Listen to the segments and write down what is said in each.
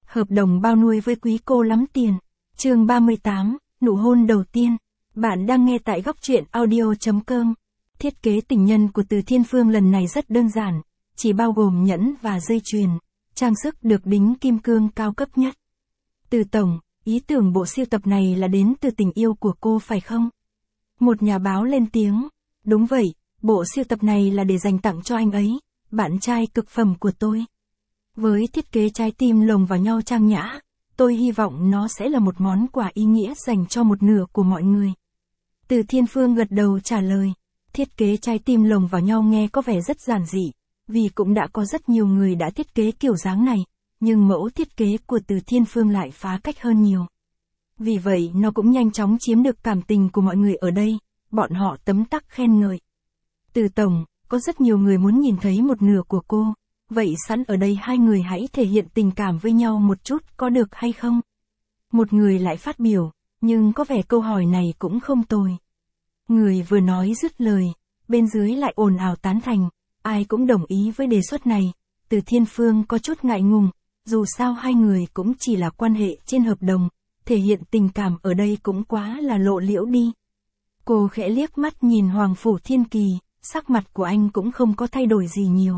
Hợp đồng bao nuôi với quý cô lắm tiền. Chương 38, nụ hôn đầu tiên. Bạn đang nghe tại góc truyện audio.com. Thiết kế tình nhân của Từ Thiên Phương lần này rất đơn giản, chỉ bao gồm nhẫn và dây chuyền, trang sức được đính kim cương cao cấp nhất. Từ tổng, ý tưởng bộ sưu tập này là đến từ tình yêu của cô phải không? Một nhà báo lên tiếng. Đúng vậy, bộ sưu tập này là để dành tặng cho anh ấy, bạn trai cực phẩm của tôi. Với thiết kế trái tim lồng vào nhau trang nhã, tôi hy vọng nó sẽ là một món quà ý nghĩa dành cho một nửa của mọi người. Từ Thiên Phương gật đầu trả lời. Thiết kế trái tim lồng vào nhau nghe có vẻ rất giản dị, vì cũng đã có rất nhiều người đã thiết kế kiểu dáng này, nhưng mẫu thiết kế của Từ Thiên Phương lại phá cách hơn nhiều. Vì vậy nó cũng nhanh chóng chiếm được cảm tình của mọi người ở đây, bọn họ tấm tắc khen ngợi. Từ tổng, có rất nhiều người muốn nhìn thấy một nửa của cô, vậy sẵn ở đây hai người hãy thể hiện tình cảm với nhau một chút có được hay không? Một người lại phát biểu, nhưng có vẻ câu hỏi này cũng không tồi. Người vừa nói dứt lời, bên dưới lại ồn ào tán thành, ai cũng đồng ý với đề xuất này. Từ Thiên Phương có chút ngại ngùng, dù sao hai người cũng chỉ là quan hệ trên hợp đồng, thể hiện tình cảm ở đây cũng quá là lộ liễu đi. Cô khẽ liếc mắt nhìn Hoàng Phủ Thiên Kỳ, sắc mặt của anh cũng không có thay đổi gì nhiều.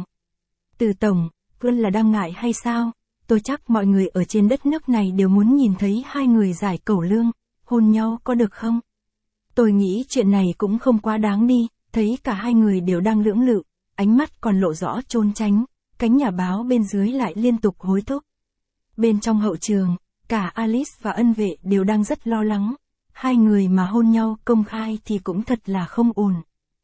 Từ tổng, vẫn là đang ngại hay sao? Tôi chắc mọi người ở trên đất nước này đều muốn nhìn thấy hai người giải cẩu lương, hôn nhau có được không? Tôi nghĩ chuyện này cũng không quá đáng đi, thấy cả hai người đều đang lưỡng lự, ánh mắt còn lộ rõ trốn tránh, cánh nhà báo bên dưới lại liên tục hối thúc. Bên trong hậu trường, cả Alice và Ân Vệ đều đang rất lo lắng, hai người mà hôn nhau công khai thì cũng thật là không ổn.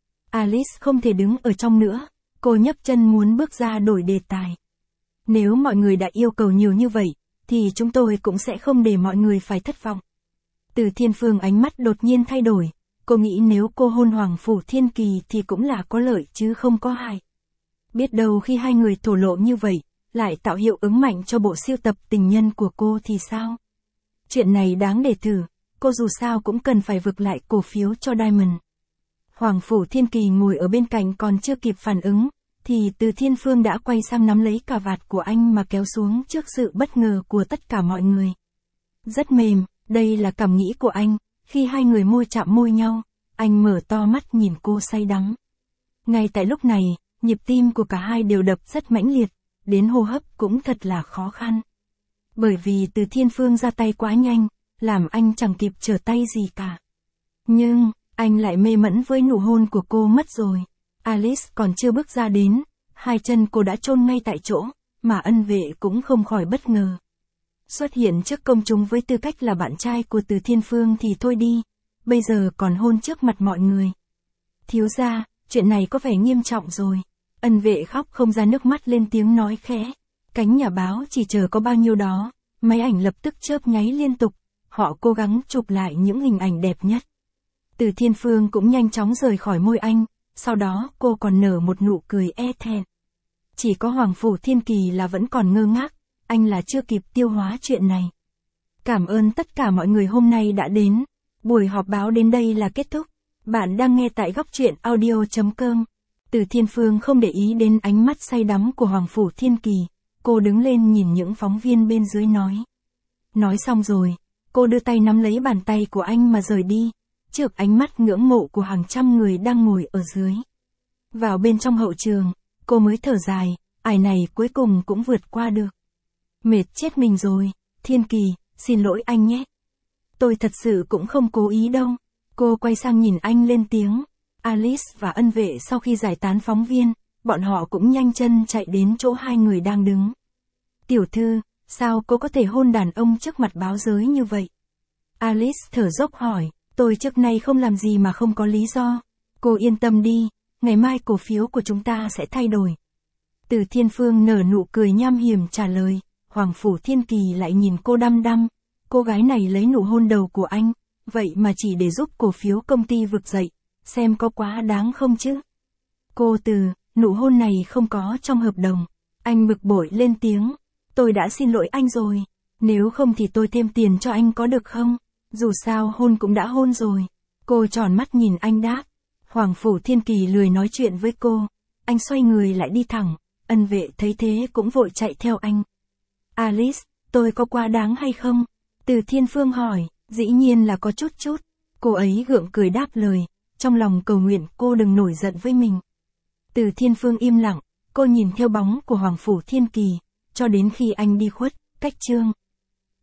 Alice không thể đứng ở trong nữa, cô nhấc chân muốn bước ra đổi đề tài. Nếu mọi người đã yêu cầu nhiều như vậy, thì chúng tôi cũng sẽ không để mọi người phải thất vọng. Từ Thiên Phương ánh mắt đột nhiên thay đổi, cô nghĩ nếu cô hôn Hoàng Phủ Thiên Kỳ thì cũng là có lợi chứ không có hại. Biết đâu khi hai người thổ lộ như vậy, lại tạo hiệu ứng mạnh cho bộ sưu tập tình nhân của cô thì sao? Chuyện này đáng để thử, cô dù sao cũng cần phải vực lại cổ phiếu cho Diamond. Hoàng Phủ Thiên Kỳ ngồi ở bên cạnh còn chưa kịp phản ứng, thì Từ Thiên Phương đã quay sang nắm lấy cà vạt của anh mà kéo xuống trước sự bất ngờ của tất cả mọi người. Rất mềm, đây là cảm nghĩ của anh, khi hai người môi chạm môi nhau, anh mở to mắt nhìn cô say đắm. Ngay tại lúc này, nhịp tim của cả hai đều đập rất mãnh liệt, đến hô hấp cũng thật là khó khăn. Bởi vì Từ Thiên Phương ra tay quá nhanh, làm anh chẳng kịp trở tay gì cả. Nhưng, anh lại mê mẩn với nụ hôn của cô mất rồi. Alice còn chưa bước ra đến, hai chân cô đã chôn ngay tại chỗ, mà Ân Vệ cũng không khỏi bất ngờ. Xuất hiện trước công chúng với tư cách là bạn trai của Từ Thiên Phương thì thôi đi, bây giờ còn hôn trước mặt mọi người. Thiếu gia, chuyện này có vẻ nghiêm trọng rồi. Ân Vệ khóc không ra nước mắt lên tiếng nói khẽ. Cánh nhà báo chỉ chờ có bao nhiêu đó, máy ảnh lập tức chớp nháy liên tục, họ cố gắng chụp lại những hình ảnh đẹp nhất. Từ Thiên Phương cũng nhanh chóng rời khỏi môi anh, sau đó cô còn nở một nụ cười e thẹn. Chỉ có Hoàng Phủ Thiên Kỳ là vẫn còn ngơ ngác, anh là chưa kịp tiêu hóa chuyện này. Cảm ơn tất cả mọi người hôm nay đã đến. Buổi họp báo đến đây là kết thúc. Bạn đang nghe tại góc truyện audio.com. Từ Thiên Phương không để ý đến ánh mắt say đắm của Hoàng Phủ Thiên Kỳ, cô đứng lên nhìn những phóng viên bên dưới nói. Nói xong rồi, cô đưa tay nắm lấy bàn tay của anh mà rời đi, trước ánh mắt ngưỡng mộ của hàng trăm người đang ngồi ở dưới. Vào bên trong hậu trường, cô mới thở dài, ải này cuối cùng cũng vượt qua được. Mệt chết mình rồi, Thiên Kỳ, xin lỗi anh nhé. Tôi thật sự cũng không cố ý đâu. Cô quay sang nhìn anh lên tiếng. Alice và Ân Vệ sau khi giải tán phóng viên, bọn họ cũng nhanh chân chạy đến chỗ hai người đang đứng. Tiểu thư, sao cô có thể hôn đàn ông trước mặt báo giới như vậy? Alice thở dốc hỏi, tôi trước nay không làm gì mà không có lý do. Cô yên tâm đi, ngày mai cổ phiếu của chúng ta sẽ thay đổi. Từ Thiên Phương nở nụ cười nham hiểm trả lời. Hoàng Phủ Thiên Kỳ lại nhìn cô đăm đăm, cô gái này lấy nụ hôn đầu của anh, vậy mà chỉ để giúp cổ phiếu công ty vực dậy, xem có quá đáng không chứ? Cô Từ, nụ hôn này không có trong hợp đồng. Anh bực bội lên tiếng, tôi đã xin lỗi anh rồi, nếu không thì tôi thêm tiền cho anh có được không? Dù sao hôn cũng đã hôn rồi. Cô tròn mắt nhìn anh đáp. Hoàng Phủ Thiên Kỳ lười nói chuyện với cô, anh xoay người lại đi thẳng, Ân Vệ thấy thế cũng vội chạy theo anh. Alice, Tôi có quá đáng hay không? Từ Thiên Phương hỏi, dĩ nhiên là có chút chút. Cô ấy gượng cười đáp lời, trong lòng cầu nguyện cô đừng nổi giận với mình. Từ Thiên Phương im lặng, cô nhìn theo bóng của Hoàng Phủ Thiên Kỳ, cho đến khi anh đi khuất, cách Trương